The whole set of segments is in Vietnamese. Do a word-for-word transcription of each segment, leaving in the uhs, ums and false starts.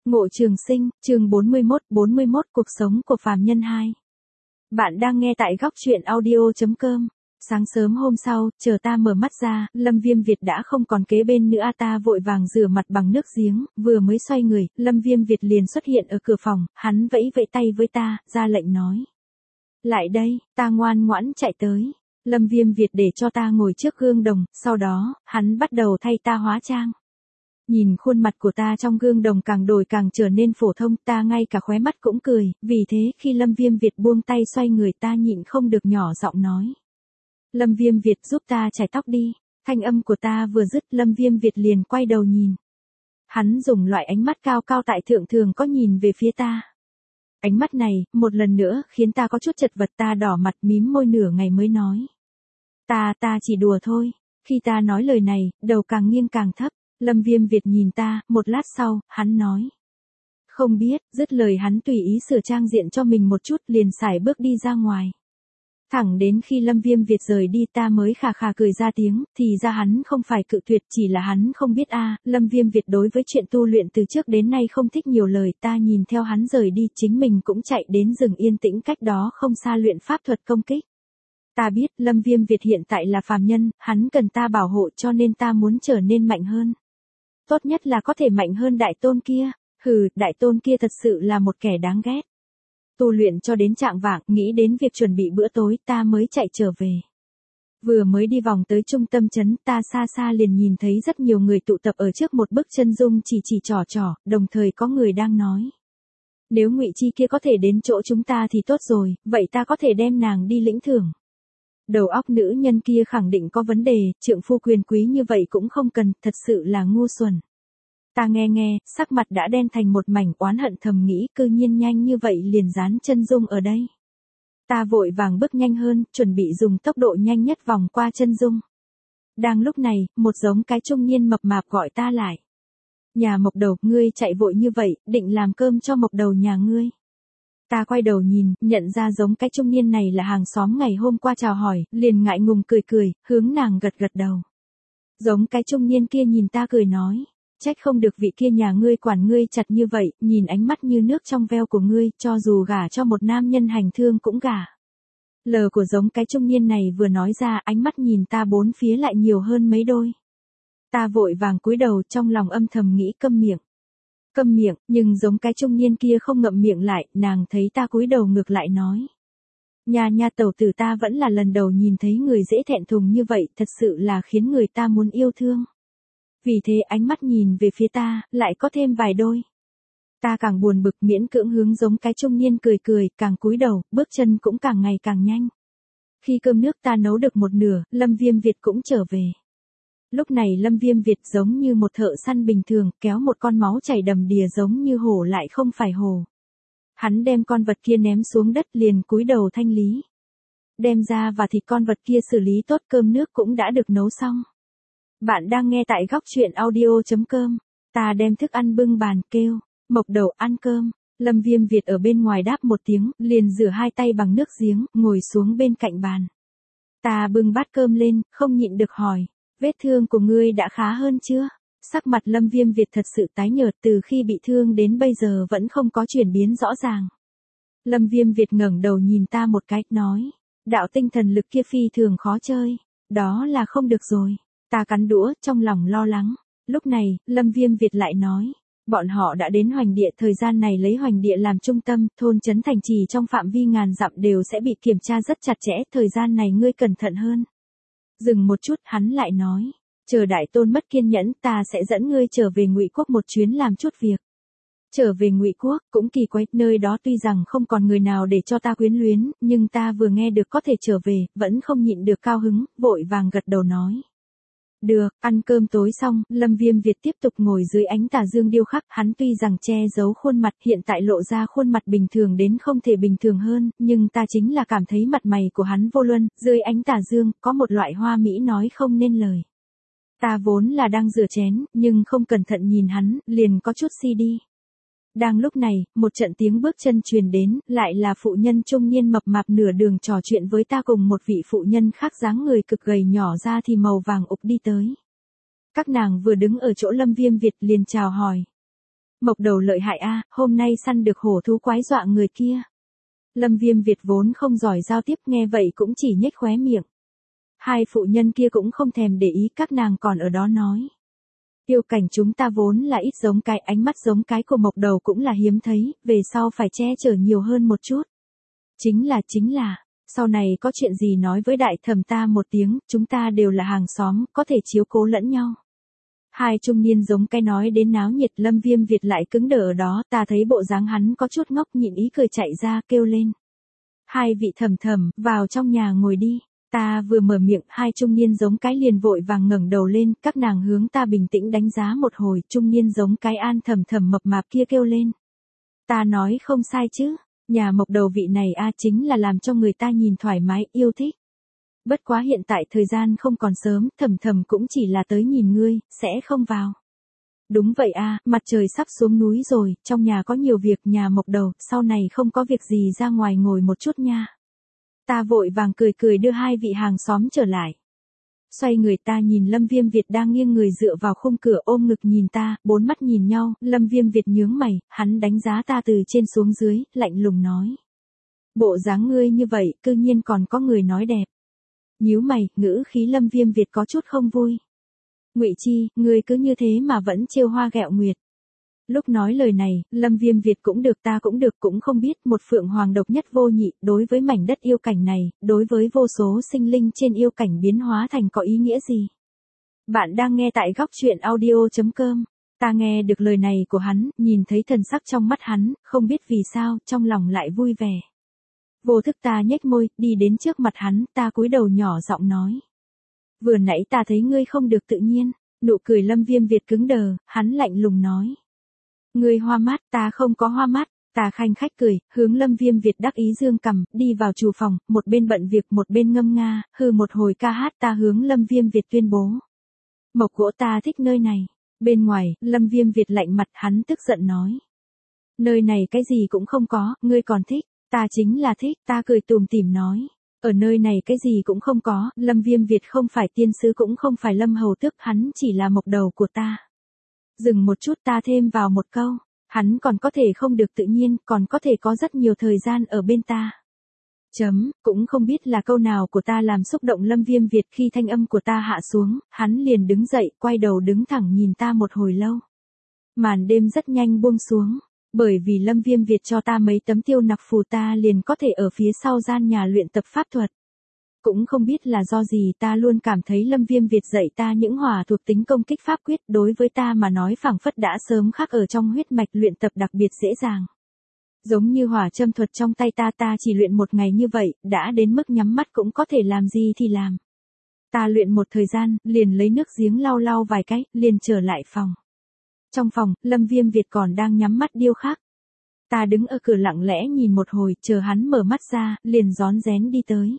Ngộ Trường Sinh, chương bốn mươi mốt, bốn mươi mốt Cuộc sống của phàm nhân hai. Bạn đang nghe tại góc truyện audio chấm com. Sáng sớm hôm sau, chờ ta mở mắt ra, Lâm Viêm Việt đã không còn kế bên nữa. Ta vội vàng rửa mặt bằng nước giếng, vừa mới xoay người, Lâm Viêm Việt liền xuất hiện ở cửa phòng, hắn vẫy vẫy tay với ta, ra lệnh nói. Lại đây, ta ngoan ngoãn chạy tới. Lâm Viêm Việt để cho ta ngồi trước gương đồng, sau đó, hắn bắt đầu thay ta hóa trang. Nhìn khuôn mặt của ta trong gương đồng càng đổi càng trở nên phổ thông, ta ngay cả khóe mắt cũng cười, vì thế khi Lâm Viêm Việt buông tay xoay người ta nhịn không được nhỏ giọng nói. Lâm Viêm Việt giúp ta chải tóc đi, thanh âm của ta vừa dứt Lâm Viêm Việt liền quay đầu nhìn. Hắn dùng loại ánh mắt cao cao tại thượng thường có nhìn về phía ta. Ánh mắt này, một lần nữa, khiến ta có chút chật vật, ta đỏ mặt mím môi nửa ngày mới nói. Ta, ta chỉ đùa thôi, khi ta nói lời này, đầu càng nghiêng càng thấp. Lâm Viêm Việt nhìn ta, một lát sau, hắn nói. Không biết, dứt lời hắn tùy ý sửa trang diện cho mình một chút liền sải bước đi ra ngoài. Thẳng đến khi Lâm Viêm Việt rời đi ta mới khà khà cười ra tiếng, thì ra hắn không phải cự tuyệt, chỉ là hắn không biết a. Lâm Viêm Việt đối với chuyện tu luyện từ trước đến nay không thích nhiều lời, ta nhìn theo hắn rời đi, chính mình cũng chạy đến rừng yên tĩnh cách đó không xa luyện pháp thuật công kích. Ta biết Lâm Viêm Việt hiện tại là phàm nhân, hắn cần ta bảo hộ cho nên ta muốn trở nên mạnh hơn. Tốt nhất là có thể mạnh hơn đại tôn kia. Hừ, đại tôn kia thật sự là một kẻ đáng ghét. Tu luyện cho đến trạng vạng, nghĩ đến việc chuẩn bị bữa tối ta mới chạy trở về. Vừa mới đi vòng tới trung tâm trấn ta xa xa liền nhìn thấy rất nhiều người tụ tập ở trước một bức chân dung chỉ chỉ trò trò, đồng thời có người đang nói. Nếu Ngụy Chi kia có thể đến chỗ chúng ta thì tốt rồi, vậy ta có thể đem nàng đi lĩnh thưởng. Đầu óc nữ nhân kia khẳng định có vấn đề, trượng phu quyền quý như vậy cũng không cần, thật sự là ngu xuẩn. Ta nghe nghe, sắc mặt đã đen thành một mảnh, oán hận thầm nghĩ, cư nhiên nhanh như vậy liền dán chân dung ở đây. Ta vội vàng bước nhanh hơn, chuẩn bị dùng tốc độ nhanh nhất vòng qua chân dung. Đang lúc này, một giống cái trung niên mập mạp gọi ta lại. Nhà Mộc Đầu, ngươi chạy vội như vậy, định làm cơm cho Mộc Đầu nhà ngươi. Ta quay đầu nhìn, nhận ra giống cái trung niên này là hàng xóm ngày hôm qua chào hỏi, liền ngại ngùng cười cười, hướng nàng gật gật đầu. Giống cái trung niên kia nhìn ta cười nói, trách không được vị kia nhà ngươi quản ngươi chặt như vậy, nhìn ánh mắt như nước trong veo của ngươi, cho dù gả cho một nam nhân hành thương cũng gả. Lời của giống cái trung niên này vừa nói ra, ánh mắt nhìn ta bốn phía lại nhiều hơn mấy đôi. Ta vội vàng cúi đầu, trong lòng âm thầm nghĩ câm miệng. Câm miệng, nhưng giống cái trung niên kia không ngậm miệng lại, nàng thấy ta cúi đầu ngược lại nói. Nhà nhà tẩu tử, ta vẫn là lần đầu nhìn thấy người dễ thẹn thùng như vậy, thật sự là khiến người ta muốn yêu thương. Vì thế ánh mắt nhìn về phía ta, lại có thêm vài đôi. Ta càng buồn bực miễn cưỡng hướng giống cái trung niên cười cười, càng cúi đầu, bước chân cũng càng ngày càng nhanh. Khi cơm nước ta nấu được một nửa, Lâm Viêm Việt cũng trở về. Lúc này Lâm Viêm Việt giống như một thợ săn bình thường, kéo một con máu chảy đầm đìa giống như hổ lại không phải hổ. Hắn đem con vật kia ném xuống đất liền cúi đầu thanh lý. Đem ra và thịt con vật kia xử lý tốt, cơm nước cũng đã được nấu xong. Bạn đang nghe tại góc truyện audio chấm com. Ta đem thức ăn bưng bàn kêu, Mộc Đầu ăn cơm. Lâm Viêm Việt ở bên ngoài đáp một tiếng, liền rửa hai tay bằng nước giếng, ngồi xuống bên cạnh bàn. Ta bưng bát cơm lên, không nhịn được hỏi. Vết thương của ngươi đã khá hơn chưa? Sắc mặt Lâm Viêm Việt thật sự tái nhợt, từ khi bị thương đến bây giờ vẫn không có chuyển biến rõ ràng. Lâm Viêm Việt ngẩng đầu nhìn ta một cái, nói. Đạo tinh thần lực kia phi thường khó chơi. Đó là không được rồi. Ta cắn đũa, trong lòng lo lắng. Lúc này, Lâm Viêm Việt lại nói. Bọn họ đã đến Hoành Địa, thời gian này lấy Hoành Địa làm trung tâm, thôn trấn thành trì trong phạm vi ngàn dặm đều sẽ bị kiểm tra rất chặt chẽ, thời gian này ngươi cẩn thận hơn. Dừng một chút, hắn lại nói, chờ đại tôn mất kiên nhẫn, ta sẽ dẫn ngươi trở về Ngụy Quốc một chuyến làm chút việc. Trở về Ngụy Quốc, cũng kỳ quái, nơi đó tuy rằng không còn người nào để cho ta quyến luyến, nhưng ta vừa nghe được có thể trở về, vẫn không nhịn được cao hứng, vội vàng gật đầu nói. Được, ăn cơm tối xong, Lâm Viêm Việt tiếp tục ngồi dưới ánh tà dương điêu khắc, hắn tuy rằng che giấu khuôn mặt, hiện tại lộ ra khuôn mặt bình thường đến không thể bình thường hơn, nhưng ta chính là cảm thấy mặt mày của hắn vô luân, dưới ánh tà dương, có một loại hoa mỹ nói không nên lời. Ta vốn là đang rửa chén, nhưng không cẩn thận nhìn hắn, liền có chút si đi. Đang lúc này, một trận tiếng bước chân truyền đến, lại là phụ nhân trung niên mập mạp nửa đường trò chuyện với ta cùng một vị phụ nhân khác dáng người cực gầy nhỏ ra thì màu vàng ục đi tới. Các nàng vừa đứng ở chỗ Lâm Viêm Việt liền chào hỏi. Mộc đầu lợi hại a, hôm nay săn được hổ thú quái dọa người kia. Lâm Viêm Việt vốn không giỏi giao tiếp nghe vậy cũng chỉ nhếch khóe miệng. Hai phụ nhân kia cũng không thèm để ý, các nàng còn ở đó nói. Yêu cảnh chúng ta vốn là ít giống cái, ánh mắt giống cái của mộc đầu cũng là hiếm thấy, về sau phải che chở nhiều hơn một chút. Chính là chính là, sau này có chuyện gì nói với đại thẩm ta một tiếng, chúng ta đều là hàng xóm, có thể chiếu cố lẫn nhau. Hai trung niên giống cái nói đến náo nhiệt, Lâm Viêm Việt lại cứng đờ ở đó, ta thấy bộ dáng hắn có chút ngốc nhịn ý cười chạy ra kêu lên. Hai vị thẩm thẩm, vào trong nhà ngồi đi. Ta vừa mở miệng, hai trung niên giống cái liền vội vàng ngẩng đầu lên, các nàng hướng ta bình tĩnh đánh giá một hồi, trung niên giống cái An thẩm thẩm mập mạp kia kêu lên. Ta nói không sai chứ, nhà mộc đầu vị này a chính là làm cho người ta nhìn thoải mái, yêu thích. Bất quá hiện tại thời gian không còn sớm, thẩm thẩm cũng chỉ là tới nhìn ngươi, sẽ không vào. Đúng vậy a, mặt trời sắp xuống núi rồi, trong nhà có nhiều việc, nhà mộc đầu, sau này không có việc gì ra ngoài ngồi một chút nha. Ta vội vàng cười cười đưa hai vị hàng xóm trở lại. Xoay người ta nhìn Lâm Viêm Việt đang nghiêng người dựa vào khung cửa ôm ngực nhìn ta, bốn mắt nhìn nhau, Lâm Viêm Việt nhướng mày, hắn đánh giá ta từ trên xuống dưới, lạnh lùng nói. Bộ dáng ngươi như vậy, cư nhiên còn có người nói đẹp. Nhíu mày, ngữ khí Lâm Viêm Việt có chút không vui. Ngụy Chi, ngươi cứ như thế mà vẫn trêu hoa ghẹo nguyệt. Lúc nói lời này, Lâm Viêm Việt cũng được ta cũng được cũng không biết một phượng hoàng độc nhất vô nhị, đối với mảnh đất yêu cảnh này, đối với vô số sinh linh trên yêu cảnh biến hóa thành có ý nghĩa gì. Bạn đang nghe tại góc truyện audio chấm com, ta nghe được lời này của hắn, nhìn thấy thần sắc trong mắt hắn, không biết vì sao, trong lòng lại vui vẻ. Vô thức ta nhếch môi, đi đến trước mặt hắn, ta cúi đầu nhỏ giọng nói. Vừa nãy ta thấy ngươi không được tự nhiên, nụ cười Lâm Viêm Việt cứng đờ, hắn lạnh lùng nói. Ngươi hoa mắt, ta không có hoa mắt, ta khanh khách cười, hướng Lâm Viêm Việt đắc ý dương cầm, đi vào chủ phòng, một bên bận việc một bên ngâm nga, hừ một hồi ca hát ta hướng Lâm Viêm Việt tuyên bố. Mộc gỗ ta thích nơi này, bên ngoài, Lâm Viêm Việt lạnh mặt hắn tức giận nói. Nơi này cái gì cũng không có, ngươi còn thích, ta chính là thích, ta cười tùm tìm nói. Ở nơi này cái gì cũng không có, Lâm Viêm Việt không phải tiên sứ cũng không phải Lâm hầu tước, hắn chỉ là mộc đầu của ta. Dừng một chút ta thêm vào một câu, hắn còn có thể không được tự nhiên, còn có thể có rất nhiều thời gian ở bên ta. Chấm, cũng không biết là câu nào của ta làm xúc động Lâm Viêm Việt khi thanh âm của ta hạ xuống, hắn liền đứng dậy, quay đầu đứng thẳng nhìn ta một hồi lâu. Màn đêm rất nhanh buông xuống, bởi vì Lâm Viêm Việt cho ta mấy tấm tiêu nặc phù ta liền có thể ở phía sau gian nhà luyện tập pháp thuật. Cũng không biết là do gì ta luôn cảm thấy Lâm Viêm Việt dạy ta những hỏa thuộc tính công kích pháp quyết đối với ta mà nói phảng phất đã sớm khắc ở trong huyết mạch luyện tập đặc biệt dễ dàng. Giống như hỏa châm thuật trong tay ta ta chỉ luyện một ngày như vậy, đã đến mức nhắm mắt cũng có thể làm gì thì làm. Ta luyện một thời gian, liền lấy nước giếng lau lau vài cái, liền trở lại phòng. Trong phòng, Lâm Viêm Việt còn đang nhắm mắt điêu khắc. Ta đứng ở cửa lặng lẽ nhìn một hồi, chờ hắn mở mắt ra, liền rón rén đi tới.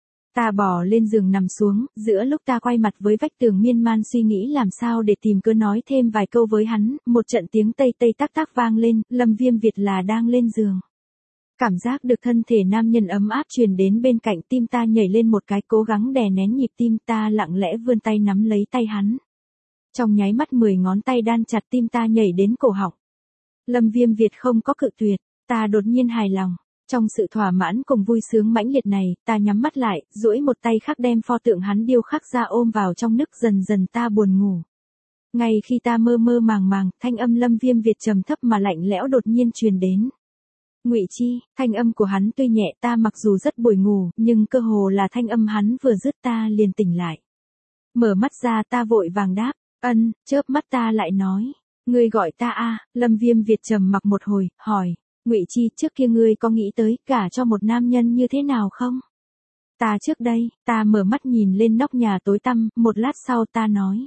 Ta bò lên giường nằm xuống, giữa lúc ta quay mặt với vách tường miên man suy nghĩ làm sao để tìm cớ nói thêm vài câu với hắn, một trận tiếng tây tây tác tác vang lên, Lâm Viêm Việt là đang lên giường. Cảm giác được thân thể nam nhân ấm áp truyền đến bên cạnh, tim ta nhảy lên một cái, cố gắng đè nén nhịp tim, ta lặng lẽ vươn tay nắm lấy tay hắn. Trong nháy mắt mười ngón tay đan chặt, tim ta nhảy đến cổ họng. Lâm Viêm Việt không có cự tuyệt, ta đột nhiên hài lòng. Trong sự thỏa mãn cùng vui sướng mãnh liệt này, ta nhắm mắt lại, duỗi một tay khác đem pho tượng hắn điêu khắc ra ôm vào trong nức, dần dần ta buồn ngủ. Ngay khi ta mơ mơ màng màng, thanh âm Lâm Viêm Việt trầm thấp mà lạnh lẽo đột nhiên truyền đến. Ngụy Chi, thanh âm của hắn tuy nhẹ, ta mặc dù rất buồn ngủ, nhưng cơ hồ là thanh âm hắn vừa dứt ta liền tỉnh lại. Mở mắt ra ta vội vàng đáp, ân, chớp mắt ta lại nói, ngươi gọi ta a. Lâm Viêm Việt trầm mặc một hồi, hỏi. Ngụy Chi, trước kia ngươi có nghĩ tới cả cho một nam nhân như thế nào không? Ta trước đây, ta mở mắt nhìn lên nóc nhà tối tăm, một lát sau ta nói.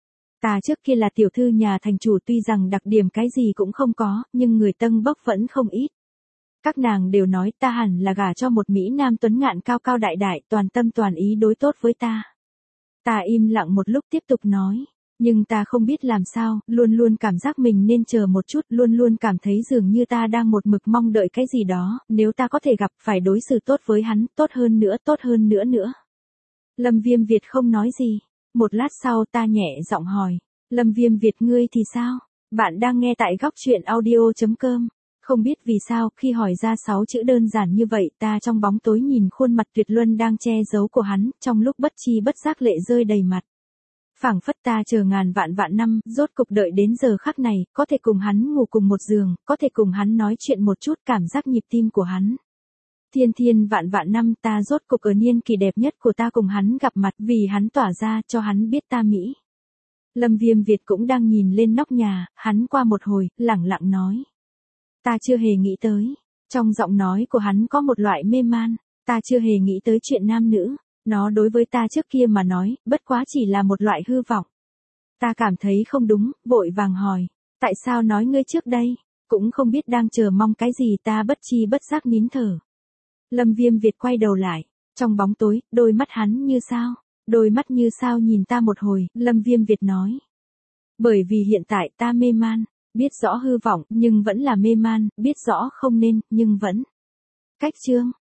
Ta trước kia là tiểu thư nhà thành chủ, tuy rằng đặc điểm cái gì cũng không có, nhưng người tâng bốc vẫn không ít. Các nàng đều nói ta hẳn là gả cho một Mỹ Nam tuấn ngạn cao cao đại đại, toàn tâm toàn ý đối tốt với ta. Ta im lặng một lúc tiếp tục nói. Nhưng ta không biết làm sao, luôn luôn cảm giác mình nên chờ một chút, luôn luôn cảm thấy dường như ta đang một mực mong đợi cái gì đó, nếu ta có thể gặp, phải đối xử tốt với hắn, tốt hơn nữa, tốt hơn nữa nữa. Lâm Viêm Việt không nói gì. Một lát sau ta nhẹ giọng hỏi, Lâm Viêm Việt ngươi thì sao? Bạn đang nghe tại góc chuyện audio chấm com. Không biết vì sao, khi hỏi ra sáu chữ đơn giản như vậy, ta trong bóng tối nhìn khuôn mặt tuyệt luân đang che giấu của hắn, trong lúc bất chi bất giác lệ rơi đầy mặt. Phảng phất ta chờ ngàn vạn vạn năm, rốt cục đợi đến giờ khắc này, có thể cùng hắn ngủ cùng một giường, có thể cùng hắn nói chuyện một chút, cảm giác nhịp tim của hắn. Thiên thiên vạn vạn năm, ta rốt cục ở niên kỳ đẹp nhất của ta cùng hắn gặp mặt, vì hắn tỏa ra cho hắn biết ta Mỹ. Lâm Viêm Việt cũng đang nhìn lên nóc nhà, hắn qua một hồi, lẳng lặng nói. Ta chưa hề nghĩ tới. Trong giọng nói của hắn có một loại mê man, ta chưa hề nghĩ tới chuyện nam nữ. Nó đối với ta trước kia mà nói, bất quá chỉ là một loại hư vọng. Ta cảm thấy không đúng, vội vàng hỏi. Tại sao nói ngươi trước đây? Cũng không biết đang chờ mong cái gì, ta bất chi bất giác nín thở. Lâm Viêm Việt quay đầu lại. Trong bóng tối, đôi mắt hắn như sao? Đôi mắt như sao nhìn ta một hồi, Lâm Viêm Việt nói. Bởi vì hiện tại ta mê man, biết rõ hư vọng, nhưng vẫn là mê man, biết rõ không nên, nhưng vẫn. Cách chương.